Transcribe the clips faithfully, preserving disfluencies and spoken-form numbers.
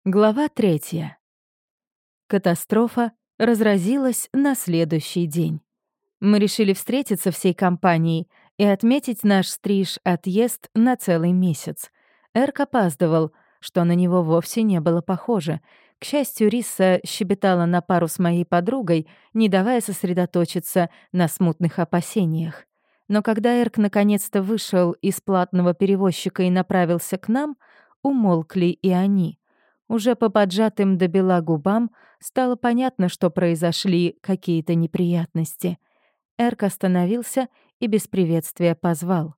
Глава третья. Катастрофа разразилась на следующий день. Мы решили встретиться всей компанией и отметить наш стриж-отъезд на целый месяц. Эрк опаздывал, что на него вовсе не было похоже. К счастью, Риса щебетала на пару с моей подругой, не давая сосредоточиться на смутных опасениях. Но когда Эрк наконец-то вышел из платного перевозчика и направился к нам, умолкли и они. Уже по поджатым до бела губам стало понятно, что произошли какие-то неприятности. Эрк остановился и без приветствия позвал.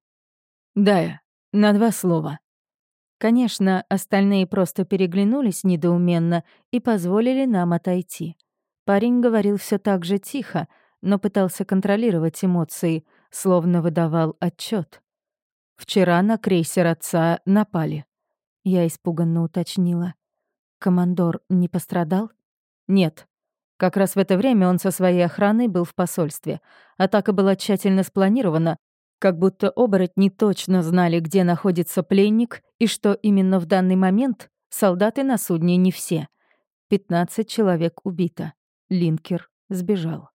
«Дая, на два слова». Конечно, остальные просто переглянулись недоуменно и позволили нам отойти. Парень говорил все так же тихо, но пытался контролировать эмоции, словно выдавал отчет. «Вчера на крейсер отца напали», — я испуганно уточнила. «Командор не пострадал?» «Нет. Как раз в это время он со своей охраной был в посольстве. Атака была тщательно спланирована, как будто оборотни точно знали, где находится пленник и что именно в данный момент солдаты на судне не все. Пятнадцать человек убито. Линкер сбежал».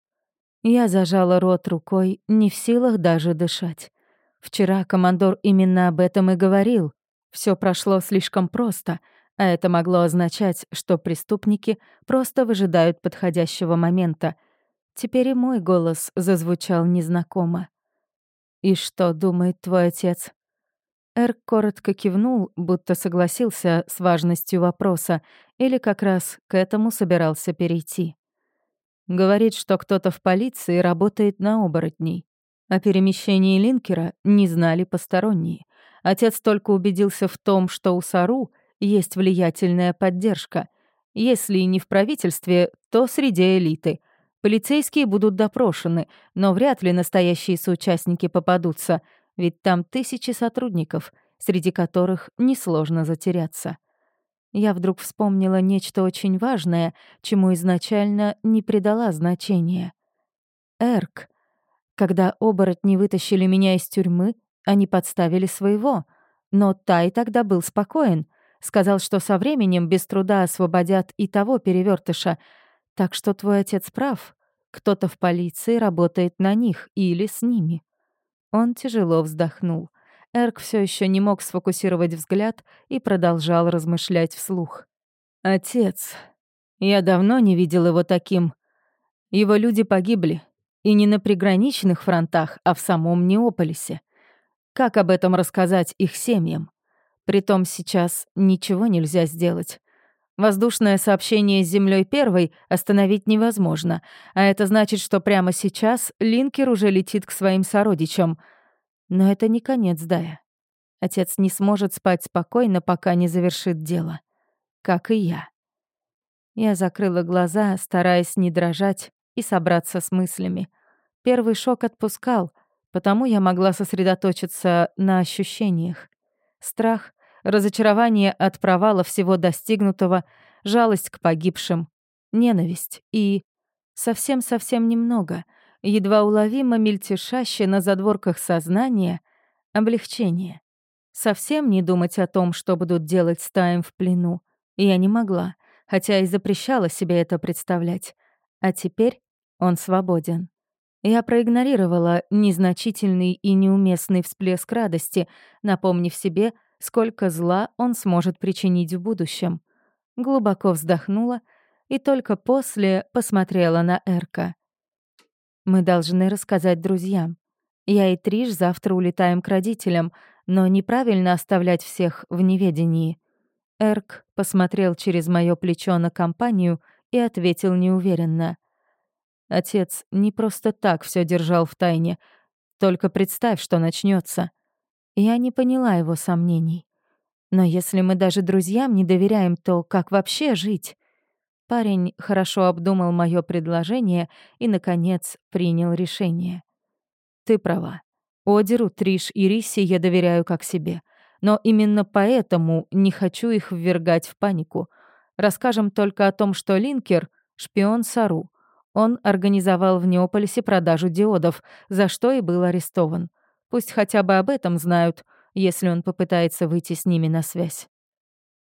Я зажала рот рукой, не в силах даже дышать. Вчера командор именно об этом и говорил. Все прошло слишком просто — а это могло означать, что преступники просто выжидают подходящего момента. Теперь и мой голос зазвучал незнакомо. «И что думает твой отец?» Эрк коротко кивнул, будто согласился с важностью вопроса, или как раз к этому собирался перейти. Говорит, что кто-то в полиции работает на оборотней. О перемещении Линкера не знали посторонние. Отец только убедился в том, что у Сару есть влиятельная поддержка. Если не в правительстве, то среди элиты. Полицейские будут допрошены, но вряд ли настоящие соучастники попадутся, ведь там тысячи сотрудников, среди которых несложно затеряться. Я вдруг вспомнила нечто очень важное, чему изначально не придала значения. Эрк. Когда оборотни вытащили меня из тюрьмы, они подставили своего. Но Тай тогда был спокоен. Сказал, что со временем без труда освободят и того перевертыша. Так что твой отец прав. Кто-то в полиции работает на них или с ними. Он тяжело вздохнул. Эрк все еще не мог сфокусировать взгляд и продолжал размышлять вслух. «Отец. Я давно не видел его таким. Его люди погибли. И не на приграничных фронтах, а в самом Неополисе. Как об этом рассказать их семьям? Притом сейчас ничего нельзя сделать. Воздушное сообщение с Землей первой остановить невозможно, а это значит, что прямо сейчас Линкер уже летит к своим сородичам. Но это не конец, Дая. Отец не сможет спать спокойно, пока не завершит дело. Как и я. Я закрыла глаза, стараясь не дрожать и собраться с мыслями. Первый шок отпускал, потому я могла сосредоточиться на ощущениях. Страх, разочарование от провала всего достигнутого, жалость к погибшим, ненависть и совсем-совсем немного, едва уловимо мельтешаще на задворках сознания, облегчение. Совсем не думать о том, что будут делать с Таем в плену, я не могла, хотя и запрещала себе это представлять. А теперь он свободен. Я проигнорировала незначительный и неуместный всплеск радости, напомнив себе, сколько зла он сможет причинить в будущем. Глубоко вздохнула и только после посмотрела на Эрка. «Мы должны рассказать друзьям. Я и Триш завтра улетаем к родителям, но неправильно оставлять всех в неведении». Эрк посмотрел через моё плечо на компанию и ответил неуверенно. «Отец не просто так всё держал в тайне. Только представь, что начнётся». Я не поняла его сомнений. «Но если мы даже друзьям не доверяем, то как вообще жить?» Парень хорошо обдумал моё предложение и, наконец, принял решение. «Ты права. Одеру, Триш и Рисе я доверяю как себе. Но именно поэтому не хочу их ввергать в панику. Расскажем только о том, что Линкер — шпион Сару. Он организовал в Неополисе продажу диодов, за что и был арестован. Пусть хотя бы об этом знают, если он попытается выйти с ними на связь».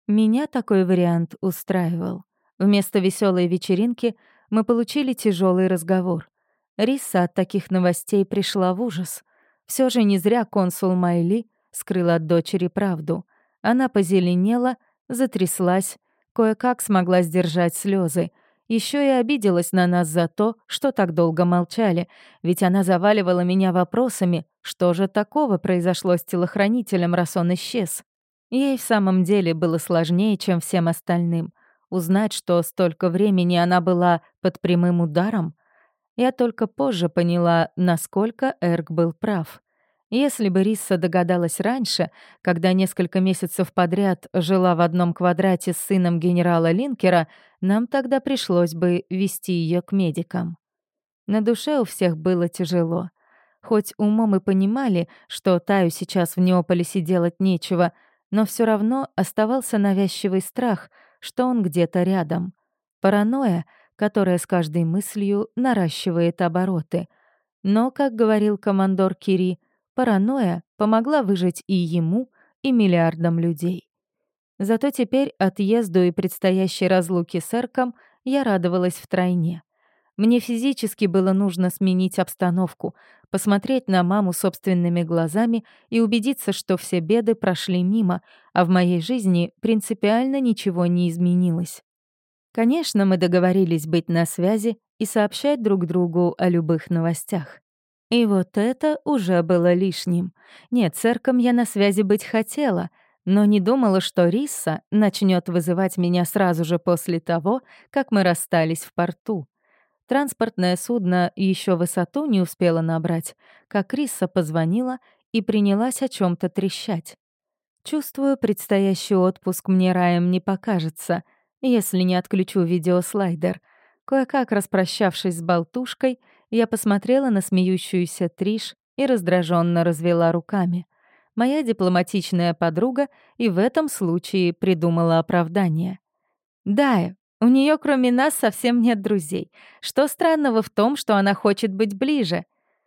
Меня такой вариант устраивал. Вместо веселой вечеринки мы получили тяжелый разговор. Риса от таких новостей пришла в ужас. Все же не зря консул Майли скрыл от дочери правду. Она позеленела, затряслась, кое-как смогла сдержать слезы. Еще и обиделась на нас за то, что так долго молчали, ведь она заваливала меня вопросами, что же такого произошло с телохранителем, раз он исчез. Ей в самом деле было сложнее, чем всем остальным. Узнать, что столько времени она была под прямым ударом, я только позже поняла, насколько Эрк был прав. Если бы Рисса догадалась раньше, когда несколько месяцев подряд жила в одном квадрате с сыном генерала Линкера, нам тогда пришлось бы вести ее к медикам. На душе у всех было тяжело. Хоть умом и понимали, что Таю сейчас в Неополисе делать нечего, но все равно оставался навязчивый страх, что он где-то рядом. Паранойя, которая с каждой мыслью наращивает обороты. Но, как говорил командор Кири, паранойя помогла выжить и ему, и миллиардам людей. Зато теперь отъезду и предстоящей разлуке с Эрком я радовалась втройне. Мне физически было нужно сменить обстановку, посмотреть на маму собственными глазами и убедиться, что все беды прошли мимо, а в моей жизни принципиально ничего не изменилось. Конечно, мы договорились быть на связи и сообщать друг другу о любых новостях. И вот это уже было лишним. Нет, с Эрком я на связи быть хотела, но не думала, что Рисса начнет вызывать меня сразу же после того, как мы расстались в порту. Транспортное судно еще высоту не успело набрать, как Рисса позвонила и принялась о чем то трещать. Чувствую, предстоящий отпуск мне раем не покажется, если не отключу видеослайдер. Кое-как распрощавшись с болтушкой, я посмотрела на смеющуюся Триш и раздраженно развела руками. Моя дипломатичная подруга и в этом случае придумала оправдание. «Да, у нее кроме нас совсем нет друзей. Что странного в том, что она хочет быть ближе?»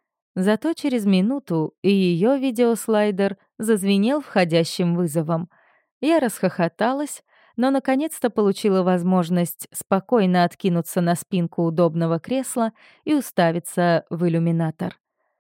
Зато через минуту и ее видеослайдер зазвенел входящим вызовом. Я расхохоталась, но наконец-то получила возможность спокойно откинуться на спинку удобного кресла и уставиться в иллюминатор.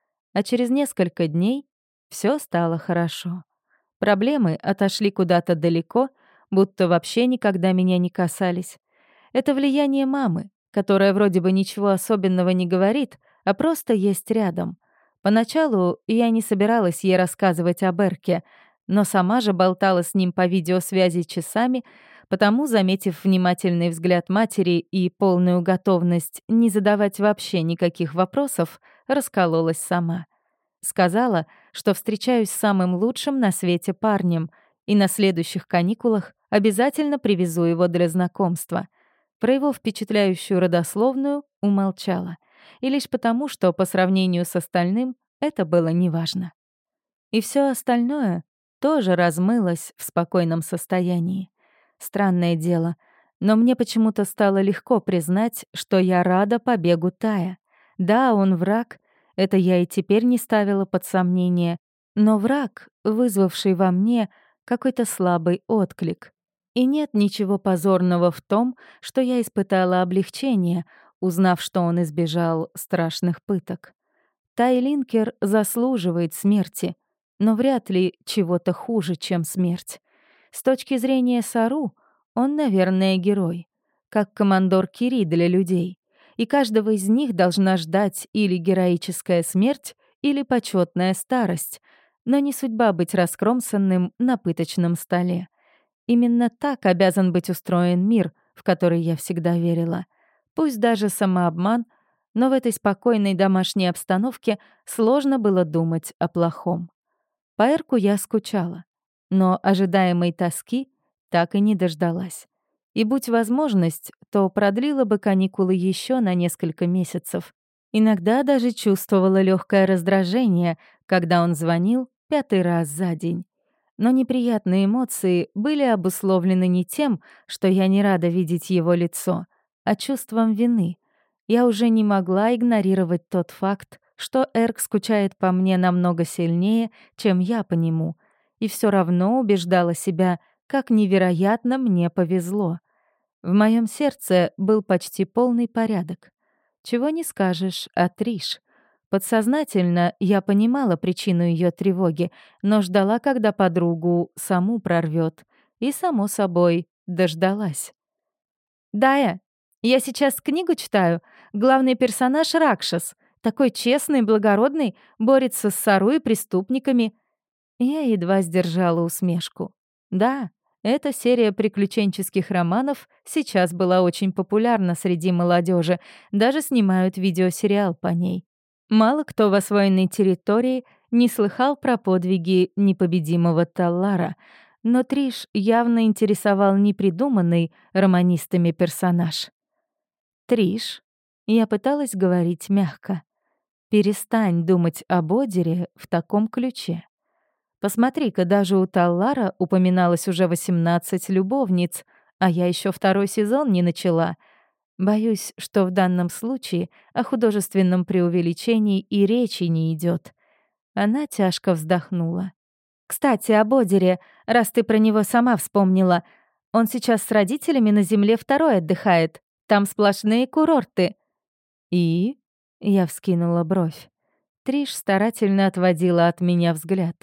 А через несколько дней все стало хорошо. Проблемы отошли куда-то далеко, будто вообще никогда меня не касались. Это влияние мамы, которая вроде бы ничего особенного не говорит, а просто есть рядом. Поначалу я не собиралась ей рассказывать об Эрке, но сама же болтала с ним по видеосвязи часами, потому, заметив внимательный взгляд матери и полную готовность не задавать вообще никаких вопросов, раскололась сама. Сказала, что встречаюсь с самым лучшим на свете парнем, и на следующих каникулах обязательно привезу его для знакомства. Про его впечатляющую родословную умолчала. И лишь потому, что по сравнению с остальным это было неважно. И все остальное тоже размылось в спокойном состоянии. Странное дело, но мне почему-то стало легко признать, что я рада побегу Тая. Да, он враг, это я и теперь не ставила под сомнение, но враг, вызвавший во мне какой-то слабый отклик. И нет ничего позорного в том, что я испытала облегчение, узнав, что он избежал страшных пыток. Тай Линкер заслуживает смерти, но вряд ли чего-то хуже, чем смерть. С точки зрения Сару, он, наверное, герой, как командор Кири для людей, и каждого из них должна ждать или героическая смерть, или почетная старость, но не судьба быть раскромсанным на пыточном столе. Именно так обязан быть устроен мир, в который я всегда верила. Пусть даже самообман, но в этой спокойной домашней обстановке сложно было думать о плохом. По Эрку я скучала, но ожидаемой тоски так и не дождалась. И будь возможность, то продлила бы каникулы еще на несколько месяцев. Иногда даже чувствовала легкое раздражение, когда он звонил пятый раз за день. Но неприятные эмоции были обусловлены не тем, что я не рада видеть его лицо, а чувством вины. Я уже не могла игнорировать тот факт, что Эрк скучает по мне намного сильнее, чем я по нему, и все равно убеждала себя, как невероятно мне повезло. В моем сердце был почти полный порядок. Чего не скажешь о Триш. Подсознательно я понимала причину ее тревоги, но ждала, когда подругу саму прорвет, и, само собой, дождалась. «Дая, я сейчас книгу читаю. Главный персонаж — Ракшас. Такой честный, благородный, борется с Сару и преступниками». Я едва сдержала усмешку. Да, эта серия приключенческих романов сейчас была очень популярна среди молодежи, даже снимают видеосериал по ней. Мало кто в освоенной территории не слыхал про подвиги непобедимого Таллара, но Триш явно интересовал непридуманный романистами персонаж. «Триш», — я пыталась говорить мягко, — «перестань думать об Одере в таком ключе. Посмотри-ка, даже у Таллара упоминалось уже восемнадцать любовниц, а я еще второй сезон не начала. Боюсь, что в данном случае о художественном преувеличении и речи не идет. Она тяжко вздохнула. «Кстати, об Одере, раз ты про него сама вспомнила. Он сейчас с родителями на земле второй отдыхает. Там сплошные курорты». «И?» — я вскинула бровь. Триш старательно отводила от меня взгляд.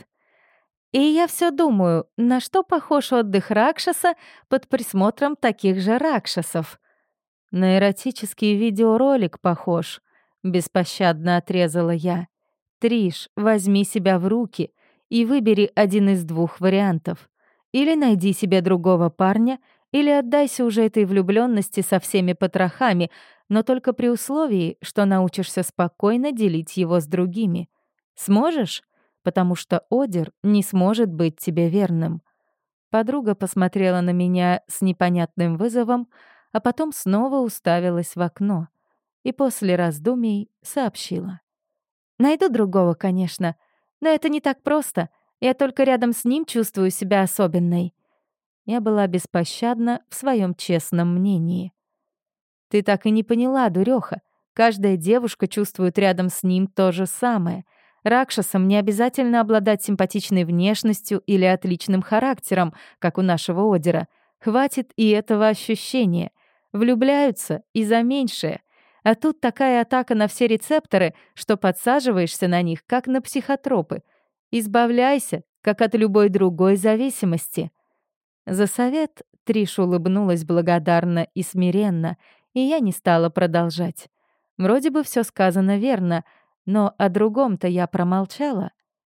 «И я все думаю, на что похож отдых Ракшаса под присмотром таких же Ракшасов?» «На эротический видеоролик похож», — беспощадно отрезала я. «Триш, возьми себя в руки и выбери один из двух вариантов. Или найди себе другого парня, или отдайся уже этой влюблённости со всеми потрохами, но только при условии, что научишься спокойно делить его с другими. Сможешь? Потому что Одер не сможет быть тебе верным». Подруга посмотрела на меня с непонятным вызовом, а потом снова уставилась в окно и после раздумий сообщила. «Найду другого, конечно, но это не так просто. Я только рядом с ним чувствую себя особенной». Я была беспощадна в своем честном мнении. «Ты так и не поняла, дурёха. Каждая девушка чувствует рядом с ним то же самое. Ракшасам не обязательно обладать симпатичной внешностью или отличным характером, как у нашего Одера. Хватит и этого ощущения. Влюбляются и за меньшее. А тут такая атака на все рецепторы, что подсаживаешься на них, как на психотропы. Избавляйся, как от любой другой зависимости». За совет Триш улыбнулась благодарно и смиренно, и я не стала продолжать. Вроде бы все сказано верно, но о другом-то я промолчала.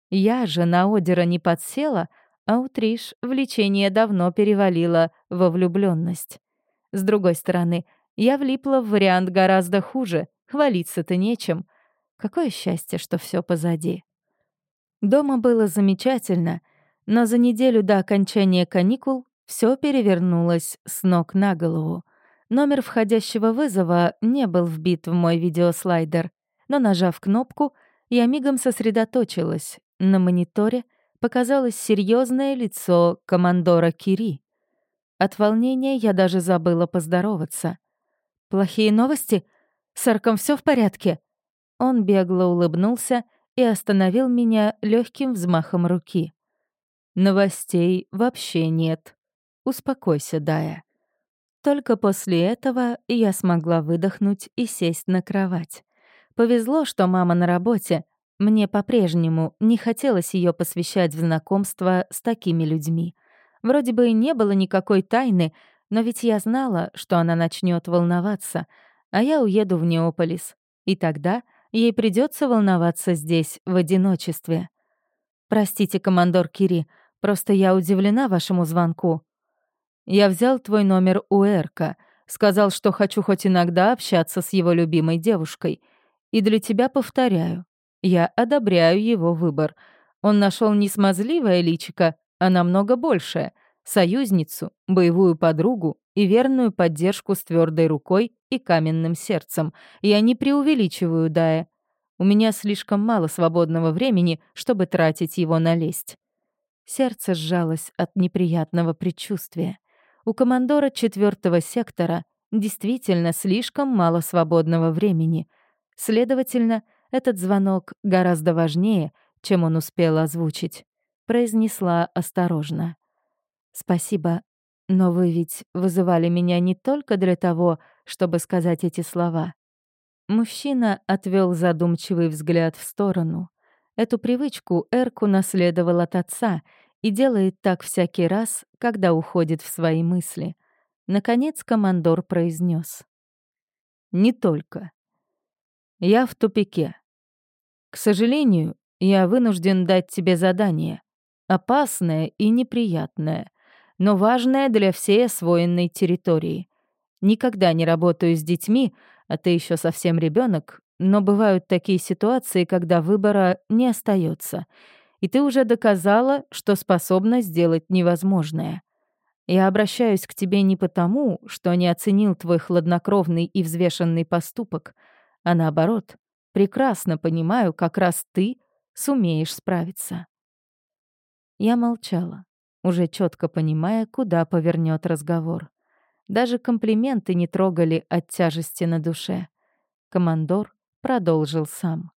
Я же на Одера не подсела, а у Триш влечение давно перевалило во влюблённость. С другой стороны, я влипла в вариант гораздо хуже, хвалиться-то нечем. Какое счастье, что все позади. Дома было замечательно, но за неделю до окончания каникул все перевернулось с ног на голову. Номер входящего вызова не был вбит в мой видеослайдер, но, нажав кнопку, я мигом сосредоточилась. На мониторе показалось серьезное лицо командора Кири. От волнения я даже забыла поздороваться. «Плохие новости? С Арком все в порядке?» Он бегло улыбнулся и остановил меня легким взмахом руки. «Новостей вообще нет. Успокойся, Дая». Только после этого я смогла выдохнуть и сесть на кровать. Повезло, что мама на работе. Мне по-прежнему не хотелось ее посвящать в знакомство с такими людьми. Вроде бы и не было никакой тайны, но ведь я знала, что она начнет волноваться, а я уеду в Неополис. И тогда ей придется волноваться здесь, в одиночестве. «Простите, командор Кири, просто я удивлена вашему звонку». «Я взял твой номер у Эрка, сказал, что хочу хоть иногда общаться с его любимой девушкой. И для тебя повторяю, я одобряю его выбор. Он нашел не смазливое личико, а намного большее — союзницу, боевую подругу и верную поддержку с твердой рукой и каменным сердцем. Я не преувеличиваю, Дая. У меня слишком мало свободного времени, чтобы тратить его на лесть». Сердце сжалось от неприятного предчувствия. У командора четвертого сектора действительно слишком мало свободного времени. Следовательно, этот звонок гораздо важнее, чем он успел озвучить. Произнесла осторожно. «Спасибо, но вы ведь вызывали меня не только для того, чтобы сказать эти слова». Мужчина отвел задумчивый взгляд в сторону. Эту привычку Эрку наследовал от отца и делает так всякий раз, когда уходит в свои мысли. Наконец командор произнес: «Не только. Я в тупике. К сожалению, я вынужден дать тебе задание. Опасное и неприятное, но важное для всей освоенной территории. Никогда не работаю с детьми, а ты еще совсем ребенок, но бывают такие ситуации, когда выбора не остается, и ты уже доказала, что способна сделать невозможное. Я обращаюсь к тебе не потому, что не оценил твой хладнокровный и взвешенный поступок, а наоборот, прекрасно понимаю, как раз ты сумеешь справиться». Я молчала, уже четко понимая, куда повернет разговор. Даже комплименты не трогали от тяжести на душе. Командор продолжил сам.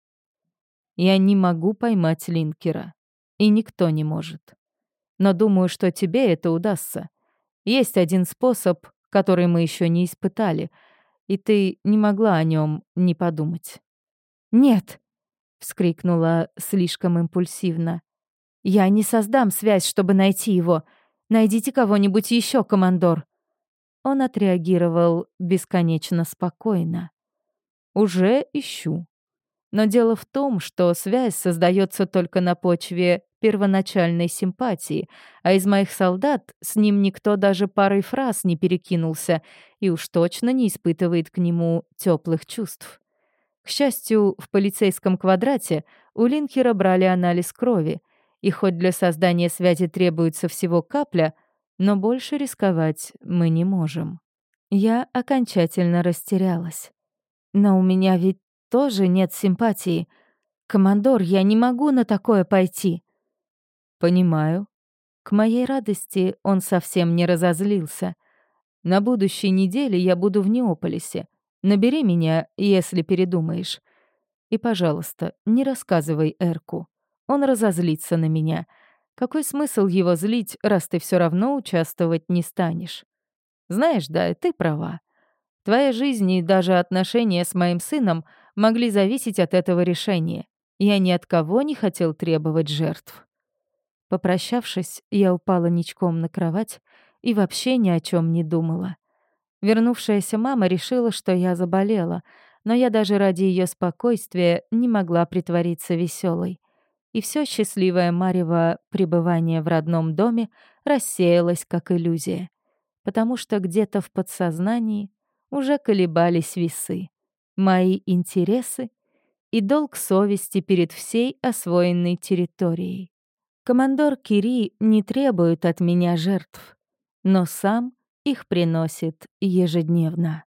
«Я не могу поймать Линкера. И никто не может. Но думаю, что тебе это удастся. Есть один способ, который мы еще не испытали, и ты не могла о нем не подумать». «Нет!» — вскрикнула слишком импульсивно. «Я не создам связь, чтобы найти его. Найдите кого-нибудь еще, командор». Он отреагировал бесконечно спокойно. «Уже ищу. Но дело в том, что связь создается только на почве первоначальной симпатии, а из моих солдат с ним никто даже парой фраз не перекинулся и уж точно не испытывает к нему теплых чувств. К счастью, в полицейском квадрате у Линкера брали анализ крови, и хоть для создания связи требуется всего капля, но больше рисковать мы не можем». Я окончательно растерялась. «Но у меня ведь тоже нет симпатии. Командор, я не могу на такое пойти». «Понимаю». К моей радости он совсем не разозлился. «На будущей неделе я буду в Неополисе. Набери меня, если передумаешь. И, пожалуйста, не рассказывай Эрку. Он разозлится на меня. Какой смысл его злить, раз ты все равно участвовать не станешь? Знаешь, да, ты права. Твоя жизнь и даже отношения с моим сыном могли зависеть от этого решения. Я ни от кого не хотел требовать жертв». Попрощавшись, я упала ничком на кровать и вообще ни о чем не думала. Вернувшаяся мама решила, что я заболела, но я даже ради ее спокойствия не могла притвориться веселой. И все счастливое марево пребывание в родном доме рассеялось как иллюзия, потому что где-то в подсознании уже колебались весы, мои интересы и долг совести перед всей освоенной территорией. Командор Кири не требует от меня жертв, но сам их приносит ежедневно.